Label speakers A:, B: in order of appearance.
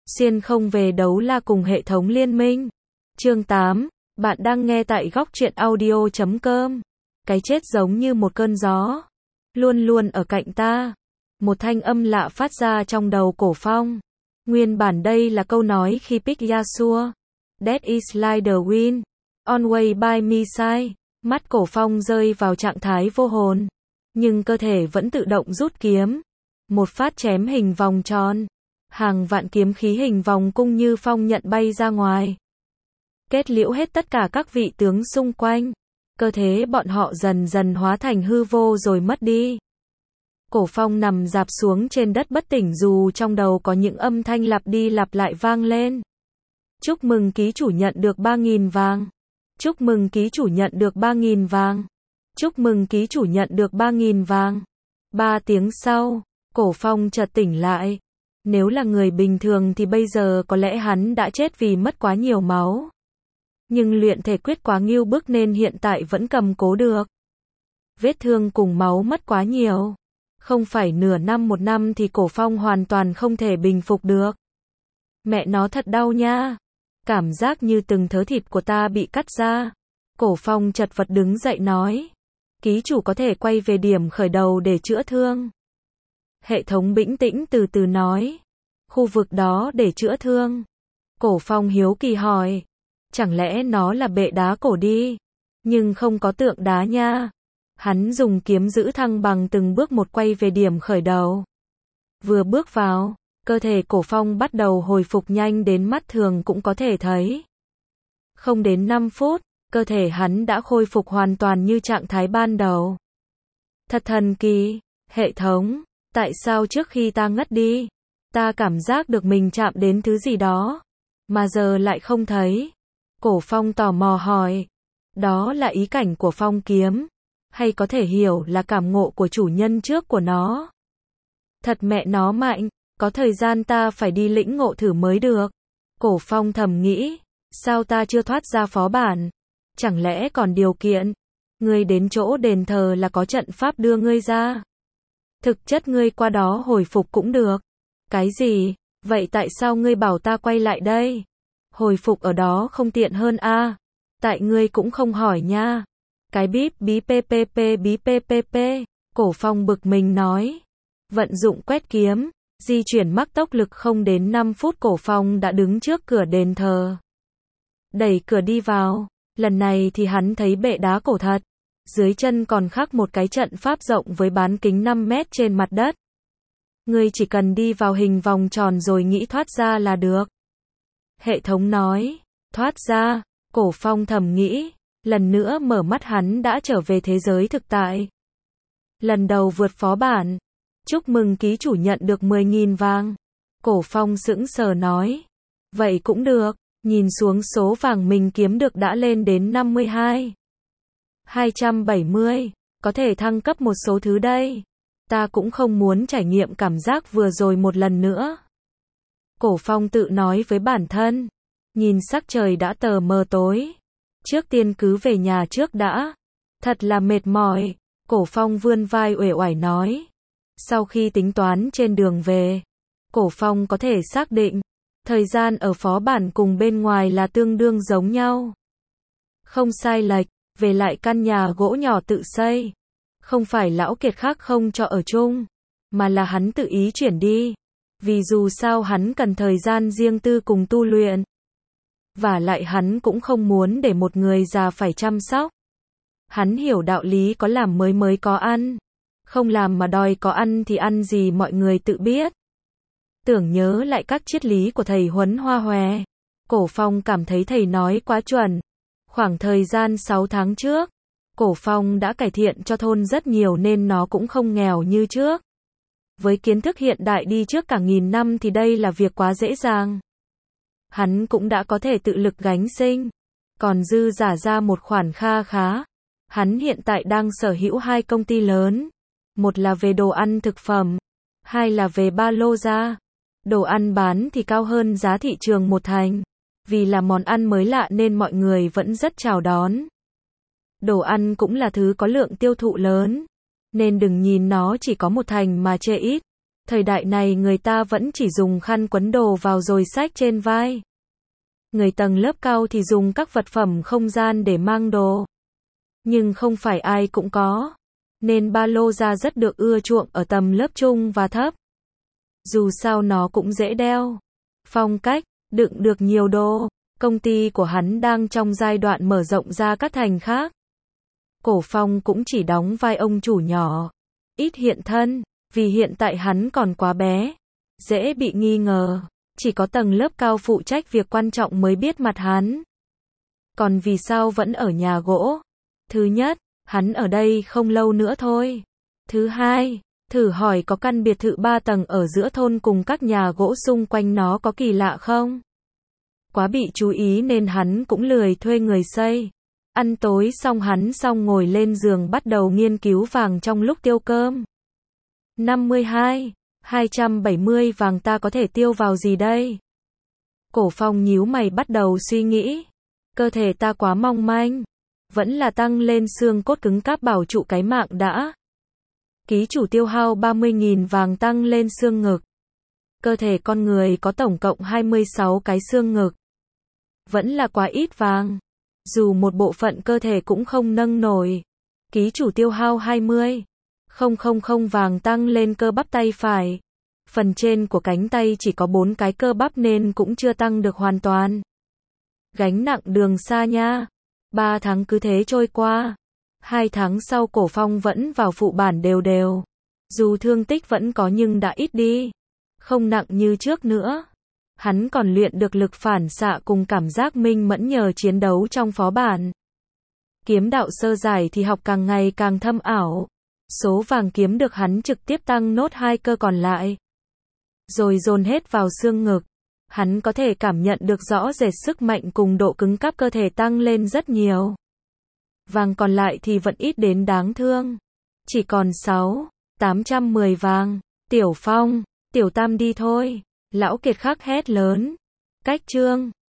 A: Xuyên không về đấu la cùng hệ thống liên minh. Chương 8, bạn đang nghe tại góc truyện audio.com. Cái chết giống như một cơn gió, luôn luôn ở cạnh ta. Một thanh âm lạ phát ra trong đầu Cổ Phong. Nguyên bản đây là câu nói khi pick Yasuo. That is like the wind, always by my side. Mắt Cổ Phong rơi vào trạng thái vô hồn, nhưng cơ thể vẫn tự động rút kiếm. Một phát chém hình vòng tròn. Hàng vạn kiếm khí hình vòng cung như phong nhận bay ra ngoài, kết liễu hết tất cả các vị tướng xung quanh. Cơ thể bọn họ dần dần hóa thành hư vô rồi mất đi. Cổ Phong nằm rạp xuống trên đất bất tỉnh, dù trong đầu có những âm thanh lặp đi lặp lại vang lên. Chúc mừng ký chủ nhận được 3.000 vàng. Chúc mừng ký chủ nhận được 3.000 vàng. Chúc mừng ký chủ nhận được 3.000 vàng. 3 tiếng sau, Cổ Phong chợt tỉnh lại. Nếu là người bình thường thì bây giờ có lẽ hắn đã chết vì mất quá nhiều máu. Nhưng luyện thể quyết quá ngưu bức nên hiện tại vẫn cầm cố được. Vết thương cùng máu mất quá nhiều. Không phải nửa năm một năm thì Cổ Phong hoàn toàn không thể bình phục được. Mẹ nó thật đau nha. Cảm giác như từng thớ thịt của ta bị cắt ra. Cổ Phong chật vật đứng dậy nói. Ký chủ có thể quay về điểm khởi đầu để chữa thương. Hệ thống bĩnh tĩnh từ từ nói. Khu vực đó để chữa thương. Cổ Phong hiếu kỳ hỏi. Chẳng lẽ nó là bệ đá cổ đi? Nhưng không có tượng đá nha. Hắn dùng kiếm giữ thăng bằng từng bước một quay về điểm khởi đầu. Vừa bước vào, cơ thể Cổ Phong bắt đầu hồi phục nhanh đến mắt thường cũng có thể thấy. Không đến 5 phút, cơ thể hắn đã khôi phục hoàn toàn như trạng thái ban đầu. Thật thần kỳ. Hệ thống, tại sao trước khi ta ngất đi, ta cảm giác được mình chạm đến thứ gì đó, mà giờ lại không thấy? Cổ Phong tò mò hỏi. Đó là ý cảnh của phong kiếm, hay có thể hiểu là cảm ngộ của chủ nhân trước của nó? Thật mẹ nó mạnh, có thời gian ta phải đi lĩnh ngộ thử mới được. Cổ Phong thầm nghĩ, sao ta chưa thoát ra phó bản? Chẳng lẽ còn điều kiện? Ngươi đến chỗ đền thờ là có trận pháp đưa ngươi ra. Thực chất ngươi qua đó hồi phục cũng được. Cái gì? Vậy tại sao ngươi bảo ta quay lại đây? Hồi phục ở đó không tiện hơn a? Tại ngươi cũng không hỏi nha. Cái bíp bí ppp. Cổ Phong bực mình nói. Vận dụng quét kiếm, di chuyển mắc tốc lực không đến 5 phút Cổ Phong đã đứng trước cửa đền thờ. Đẩy cửa đi vào, lần này thì hắn thấy bệ đá cổ thật. Dưới chân còn khắc một cái trận pháp rộng với bán kính 5 mét trên mặt đất. Ngươi chỉ cần đi vào hình vòng tròn rồi nghĩ thoát ra là được. Hệ thống nói. Thoát ra? Cổ Phong thầm nghĩ. Lần nữa mở mắt hắn đã trở về thế giới thực tại. Lần đầu vượt phó bản. Chúc mừng ký chủ nhận được 10.000 vàng. Cổ Phong sững sờ nói. Vậy cũng được. Nhìn xuống số vàng mình kiếm được đã lên đến 52. 270. Có thể thăng cấp một số thứ đây. Ta cũng không muốn trải nghiệm cảm giác vừa rồi một lần nữa. Cổ Phong tự nói với bản thân. Nhìn sắc trời đã tờ mờ tối. Trước tiên cứ về nhà trước đã. Thật là mệt mỏi. Cổ Phong vươn vai uể oải nói. Sau khi tính toán trên đường về, Cổ Phong có thể xác định thời gian ở phó bản cùng bên ngoài là tương đương giống nhau. Không sai lệch. Về lại căn nhà gỗ nhỏ tự xây. Không phải lão kiệt khác không cho ở chung, mà là hắn tự ý chuyển đi. Vì dù sao hắn cần thời gian riêng tư cùng tu luyện. Và lại hắn cũng không muốn để một người già phải chăm sóc. Hắn hiểu đạo lý có làm mới có ăn. Không làm mà đòi có ăn thì ăn gì mọi người tự biết. Tưởng nhớ lại các triết lý của thầy Huấn Hoa Hòe. Cổ Phong cảm thấy thầy nói quá chuẩn. Khoảng thời gian 6 tháng trước, Cổ Phong đã cải thiện cho thôn rất nhiều nên nó cũng không nghèo như trước. Với kiến thức hiện đại đi trước cả 1000 năm thì đây là việc quá dễ dàng. Hắn cũng đã có thể tự lực gánh sinh. Còn dư giả ra một khoản kha khá. Hắn hiện tại đang sở hữu 2 công ty lớn. Một là về đồ ăn thực phẩm, 2 là về ba lô da. Đồ ăn bán thì cao hơn giá thị trường 1 thành. Vì là món ăn mới lạ nên mọi người vẫn rất chào đón. Đồ ăn cũng là thứ có lượng tiêu thụ lớn. Nên đừng nhìn nó chỉ có 1 thành mà chê ít. Thời đại này người ta vẫn chỉ dùng khăn quấn đồ vào rồi xách trên vai. Người tầng lớp cao thì dùng các vật phẩm không gian để mang đồ. Nhưng không phải ai cũng có. Nên ba lô da rất được ưa chuộng ở tầm lớp trung và thấp. Dù sao nó cũng dễ đeo. Phong cách, đựng được nhiều đồ. Công ty của hắn đang trong giai đoạn mở rộng ra các thành khác. Cổ Phong cũng chỉ đóng vai ông chủ nhỏ. Ít hiện thân, vì hiện tại hắn còn quá bé. Dễ bị nghi ngờ. Chỉ có tầng lớp cao phụ trách việc quan trọng mới biết mặt hắn. Còn vì sao vẫn ở nhà gỗ? Thứ nhất, hắn ở đây không lâu nữa thôi. Thứ hai, thử hỏi có căn biệt thự 3 tầng ở giữa thôn cùng các nhà gỗ xung quanh nó có kỳ lạ không? Quá bị chú ý nên hắn cũng lười thuê người xây. Ăn tối xong hắn ngồi lên giường bắt đầu nghiên cứu vàng trong lúc tiêu cơm. 52, 270 vàng ta có thể tiêu vào gì đây? Cổ Phong nhíu mày bắt đầu suy nghĩ. Cơ thể ta quá mong manh. Vẫn là tăng lên xương cốt cứng cáp bảo trụ cái mạng đã. Ký chủ tiêu hao 30.000 vàng tăng lên xương ngực. Cơ thể con người có tổng cộng 26 cái xương ngực. Vẫn là quá ít vàng. Dù một bộ phận cơ thể cũng không nâng nổi. Ký chủ tiêu hao 20.000 vàng tăng lên cơ bắp tay phải. Phần trên của cánh tay chỉ có 4 cái cơ bắp nên cũng chưa tăng được hoàn toàn. Gánh nặng đường xa nha. 3 tháng cứ thế trôi qua. 2 tháng sau Cổ Phong vẫn vào phụ bản đều đều. Dù thương tích vẫn có nhưng đã ít đi. Không nặng như trước nữa. Hắn còn luyện được lực phản xạ cùng cảm giác minh mẫn nhờ chiến đấu trong phó bản. Kiếm đạo sơ giải thì học càng ngày càng thâm ảo. Số vàng kiếm được hắn trực tiếp tăng nốt 2 cơ còn lại. Rồi dồn hết vào xương ngực. Hắn có thể cảm nhận được rõ rệt sức mạnh cùng độ cứng cáp cơ thể tăng lên rất nhiều. Vàng còn lại thì vẫn ít đến đáng thương. Chỉ còn 810 vàng. Tiểu Phong, Tiểu Tam đi thôi. Lão Kiệt Khắc hét lớn. Cách chương